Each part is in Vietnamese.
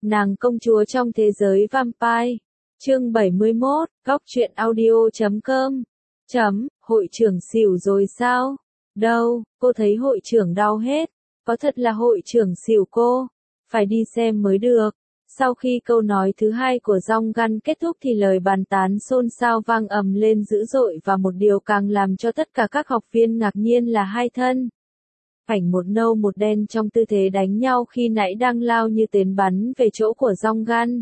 Nàng công chúa trong thế giới vampire. Chương 71, góc truyện audio.com. Hội trưởng xỉu rồi sao? Đâu, cô thấy hội trưởng đau hết. Có thật là hội trưởng xỉu cô? Phải đi xem mới được. Sau khi câu nói thứ hai của Jong Gun kết thúc thì lời bàn tán xôn xao vang ầm lên dữ dội và một điều càng làm cho tất cả các học viên ngạc nhiên là hai thân ảnh một nâu một đen trong tư thế đánh nhau khi nãy đang lao như tên bắn về chỗ của Jong Gun.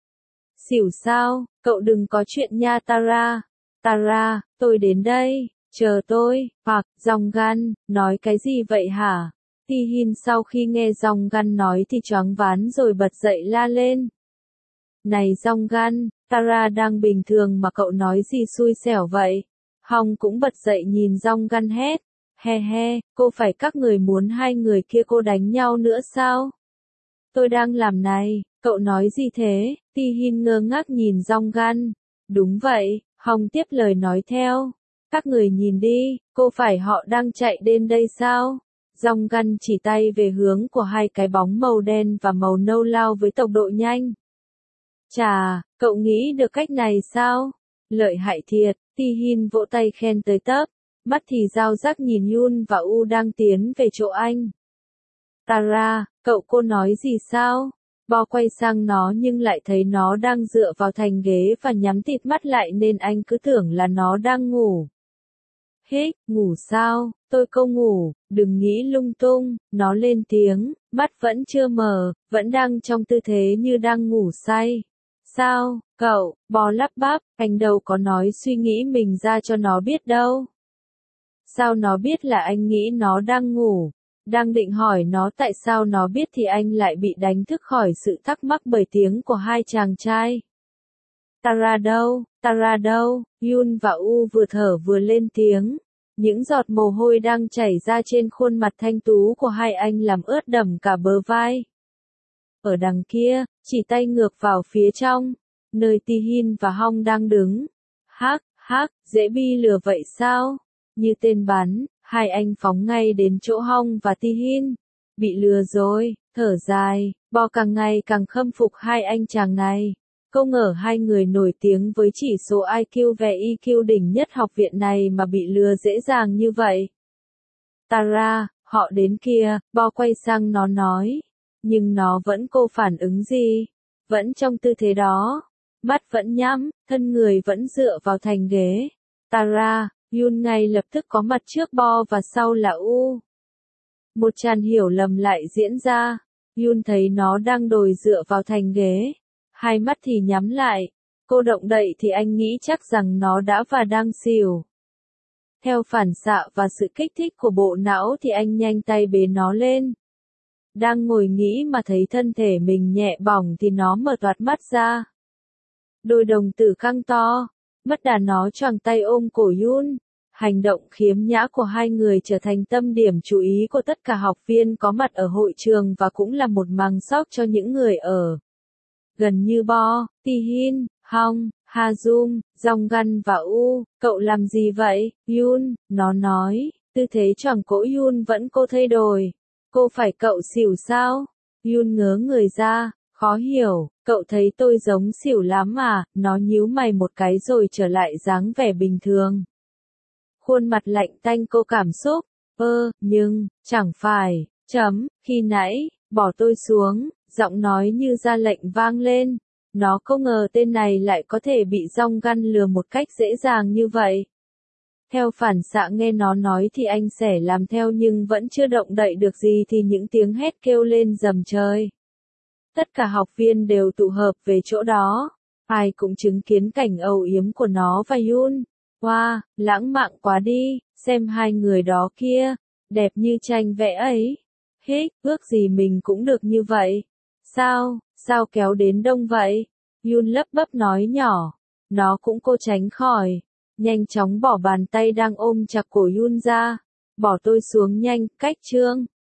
Xỉu sao, cậu đừng có chuyện nha Tara. Tara, tôi đến đây, chờ tôi, hoặc, Jong Gun, nói cái gì vậy hả? Ti-hin sau khi nghe Jong Gun nói thì choáng váng rồi bật dậy la lên. Này Jong Gun, Tara đang bình thường mà cậu nói gì xui xẻo vậy? Hong cũng bật dậy nhìn Jong Gun hét. He he, cô phải các người muốn hai người kia cô đánh nhau nữa sao? Tôi đang làm này, cậu nói gì thế? Ti-hin ngơ ngác nhìn Jong Gun. Đúng vậy, Hong tiếp lời nói theo. Các người nhìn đi, cô phải họ đang chạy đến đây sao? Jong Gun chỉ tay về hướng của hai cái bóng màu đen và màu nâu lao với tốc độ nhanh. Chà, cậu nghĩ được cách này sao? Lợi hại thiệt, Ti-hin vỗ tay khen tới tấp. Mắt thì dao rắc nhìn Yun và U đang tiến về chỗ anh. Tara, cô nói gì sao? Bo quay sang nó nhưng lại thấy nó đang dựa vào thành ghế và nhắm tịt mắt lại nên anh cứ tưởng là nó đang ngủ. Hích, ngủ sao? Tôi câu ngủ, đừng nghĩ lung tung, nó lên tiếng, mắt vẫn chưa mở, vẫn đang trong tư thế như đang ngủ say. Sao, cậu, Bo lắp bắp, anh đâu có nói suy nghĩ mình ra cho nó biết đâu. Sao nó biết là anh nghĩ nó đang ngủ? Đang định hỏi nó tại sao nó biết thì anh lại bị đánh thức khỏi sự thắc mắc bởi tiếng của hai chàng trai. Tara đâu, Yun và U vừa thở vừa lên tiếng. Những giọt mồ hôi đang chảy ra trên khuôn mặt thanh tú của hai anh làm ướt đẫm cả bờ vai. Ở đằng kia, chỉ tay ngược vào phía trong, nơi Ti-hin và Hong đang đứng. Hắc, dễ bi lừa vậy sao? Như tên bắn, hai anh phóng ngay đến chỗ Hong và Ti-hin. Bị lừa rồi, thở dài, Bo càng ngày càng khâm phục hai anh chàng này. Không ngờ hai người nổi tiếng với chỉ số IQ và EQ đỉnh nhất học viện này mà bị lừa dễ dàng như vậy. Tara, họ đến kia, Bo quay sang nó nói. Nhưng nó vẫn cô phản ứng gì? Vẫn trong tư thế đó. Mắt vẫn nhắm, thân người vẫn dựa vào thành ghế. Tara, Yun ngay lập tức có mặt trước Bo và sau là U. Một tràn hiểu lầm lại diễn ra. Yun thấy nó đang đồi dựa vào thành ghế. Hai mắt thì nhắm lại. Cô động đậy thì anh nghĩ chắc rằng nó đã và đang xỉu. Theo phản xạ và sự kích thích của bộ não thì anh nhanh tay bế nó lên. Đang ngồi nghĩ mà thấy thân thể mình nhẹ bỏng thì nó mở toạt mắt ra. Đôi đồng tử căng to. Mất đà nó choàng tay ôm cổ Yun. Hành động khiếm nhã của hai người trở thành tâm điểm chú ý của tất cả học viên có mặt ở hội trường và cũng là một màng sóc cho những người ở gần như Bo, Ti-hin, Hong, Ha-jung, Jong Gun và U. Cậu làm gì vậy, Yun? Nó nói, tư thế choàng cổ Yun vẫn cô thay đổi. Cô phải cậu xỉu sao? Yun ngớ người ra, khó hiểu, cậu thấy tôi giống xỉu lắm à? Nó nhíu mày một cái rồi trở lại dáng vẻ bình thường. Khuôn mặt lạnh tanh cô cảm xúc, nhưng, chẳng phải, khi nãy, bỏ tôi xuống, giọng nói như ra lệnh vang lên. Nó không ngờ tên này lại có thể bị Jong Gun lừa một cách dễ dàng như vậy. Theo phản xạ nghe nó nói thì anh sẽ làm theo nhưng vẫn chưa động đậy được gì thì những tiếng hét kêu lên rầm trời. Tất cả học viên đều tụ hợp về chỗ đó. Ai cũng chứng kiến cảnh âu yếm của nó và Yun. Wow, lãng mạn quá đi, xem hai người đó kia, đẹp như tranh vẽ ấy. Hích, ước gì mình cũng được như vậy. Sao kéo đến đông vậy? Yun lấp bấp nói nhỏ. Nó cũng cố tránh khỏi. Nhanh chóng bỏ bàn tay đang ôm chặt cổ Yun ra. Bỏ tôi xuống nhanh, cách trương.